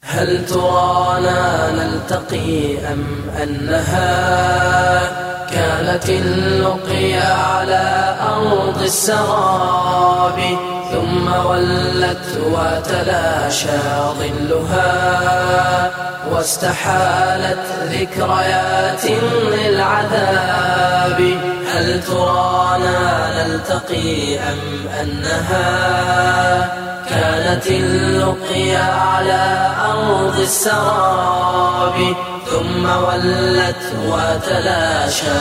هل ترانا نلتقي أم أنها كانت اللقيا على أرض السراب ثم ولت وتلاشى ظلها واستحالت ذكريات للعذاب. هل ترانا نلتقي أم أنها كانت اللقيا على أرض السراب ثم ولت وتلاشى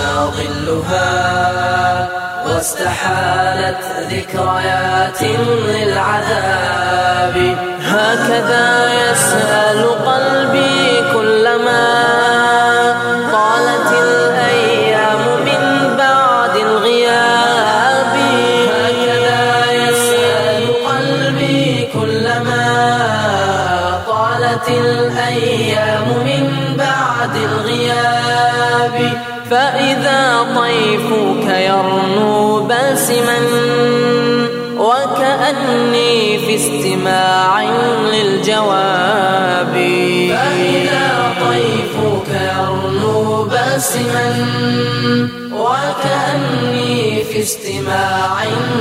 ظلها واستحالت ذكريات للعذاب. هكذا يسأل قلبي كلما طالت الأيام من بعد الغياب. هكذا يسأل قلبي كلما طالت الأيام من بعد الغياب. فإذا طيفك يرنو باسما وكأني في استماع للجواب. فإذا طيفك يرنو باسما وكأني في استماع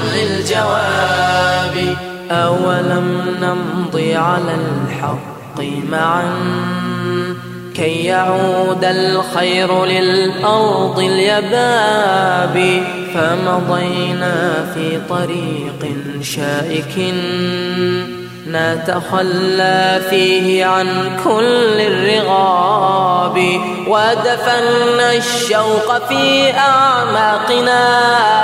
للجواب. أولم نمضي على الحق معا كي يعود الخير للأرض اليباب. فمضينا في طريق شائك نتخلى فيه عن كل الرغاب ودفنا الشوق في أعماقنا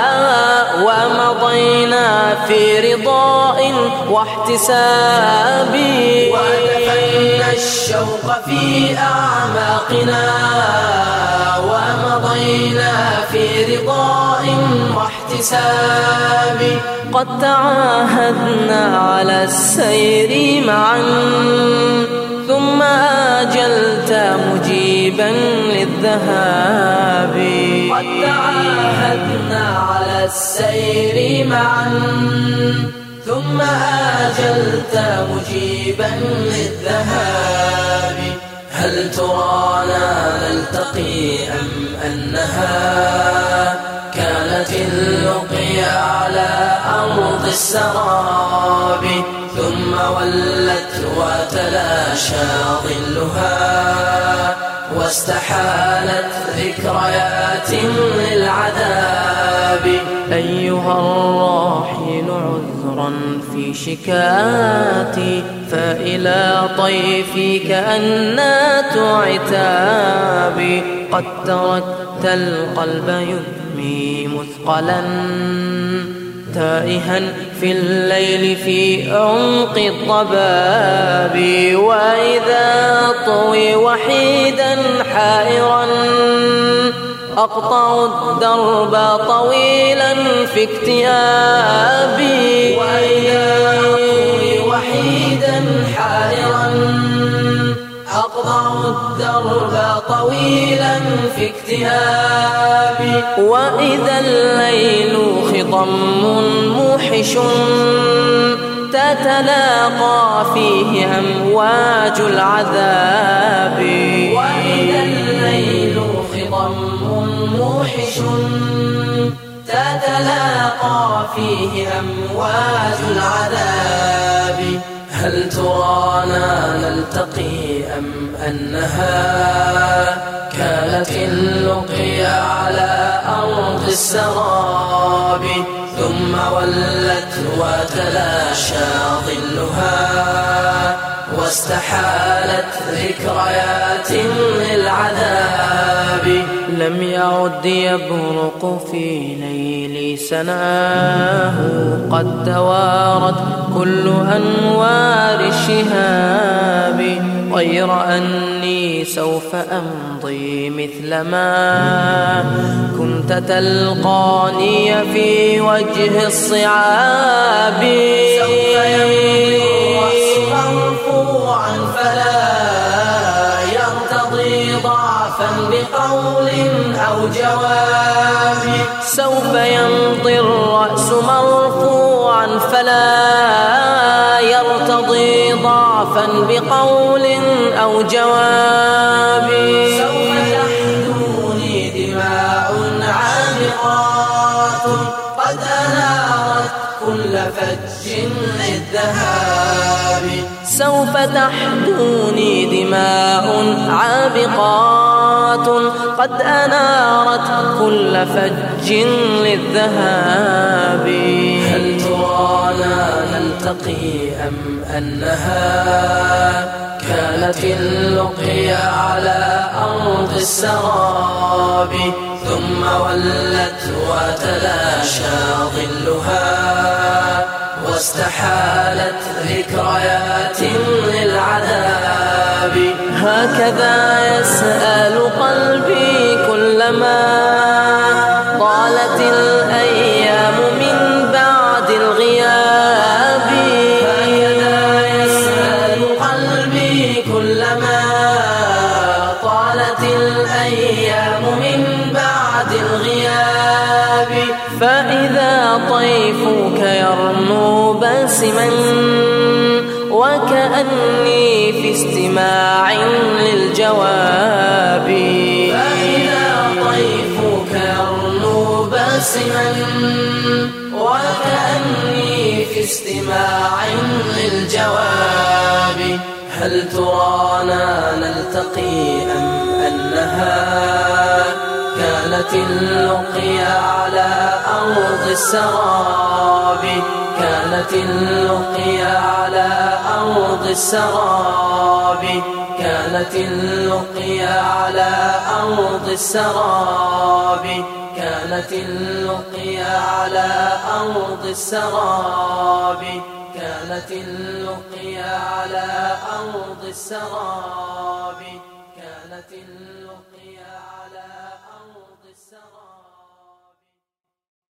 ومضينا في رضاء واحتساب. ودفنا الشوق في أعماقنا ومضينا في رضاء واحتساب. قد تعاهدنا على السير معا ثم آجلت مجيبا للذهاب. قد تعاهدنا على السير معا ثم آجلت مجيبا للذهاب. هل ترانا نلتقي أم أنها كانت اللقيا على أرض السراب ثم ولت وتلاشى ظلها واستحالت ذكريات للعذاب. أيها الراحل عذرا في شكاتي فإلى طيفك أنات عتابي. قد تركت القلب يدمي مثقلا تائها في الليل في عمق الضباب. وإذا طوي وحيدا حائرا أقطع الدرب طويلا في اكتئابي. وإذا طوي وحيدا حائرا أقطع الدرب طويلا في اكتئابي. وإذا الليل خضم موحش تتلاقى فيه أمواج العذاب. وإذا الليل خضم موحش تتلاقى فيه أمواج العذاب. هل ترانا نلتقي أم أنها كانت اللقيا على أرض السراب ثم ولت وتلاشى ظلها واستحالت ذكريات للعذاب. لم يعد يبرق في ليل سناه قد توارت كل أنوار الشهاب. غير أني سوف أمضي مثلما كنت تلقاني في وجه الصعاب. سوف يمضي الرأس مرفوعا فلا يرتضي ضعفا بقول أو جواب. سوف يمضي الرأس مرفوعا فلا يرتضي ضعفا بقول أو جواب. سوف تحدوني دماء عامقات قد أنارت كل فج للذهاب. سوف تحدوني دماء عابقات قد أنارت كل فج للذهاب. هل ترانا نلتقي أم أنها كانت اللقيا على أرض السراب، ثم ولت وتلاشى ظلها واستحالت ذكريات للعذاب. هكذا يسأل قلبي كلما طالت الأيام من بعد الغياب. هكذا يسأل قلبي كلما طالت الأيام من بعد الغياب. فإذا طيفك يرنو باسما وكأني في استماع للجواب. فإذا طيفك يرنو باسما وكأني في استماع للجواب. هل ترانا نلتقي أم أنها كانت اللقيا على أرض السراب؟ كانت اللقيا على أرض السراب. كانت اللقيا على أرض السراب. كانت اللقيا على أرض السراب. كانت اللقيا على أرض السراب. كانت اللقيا على أرض السراب.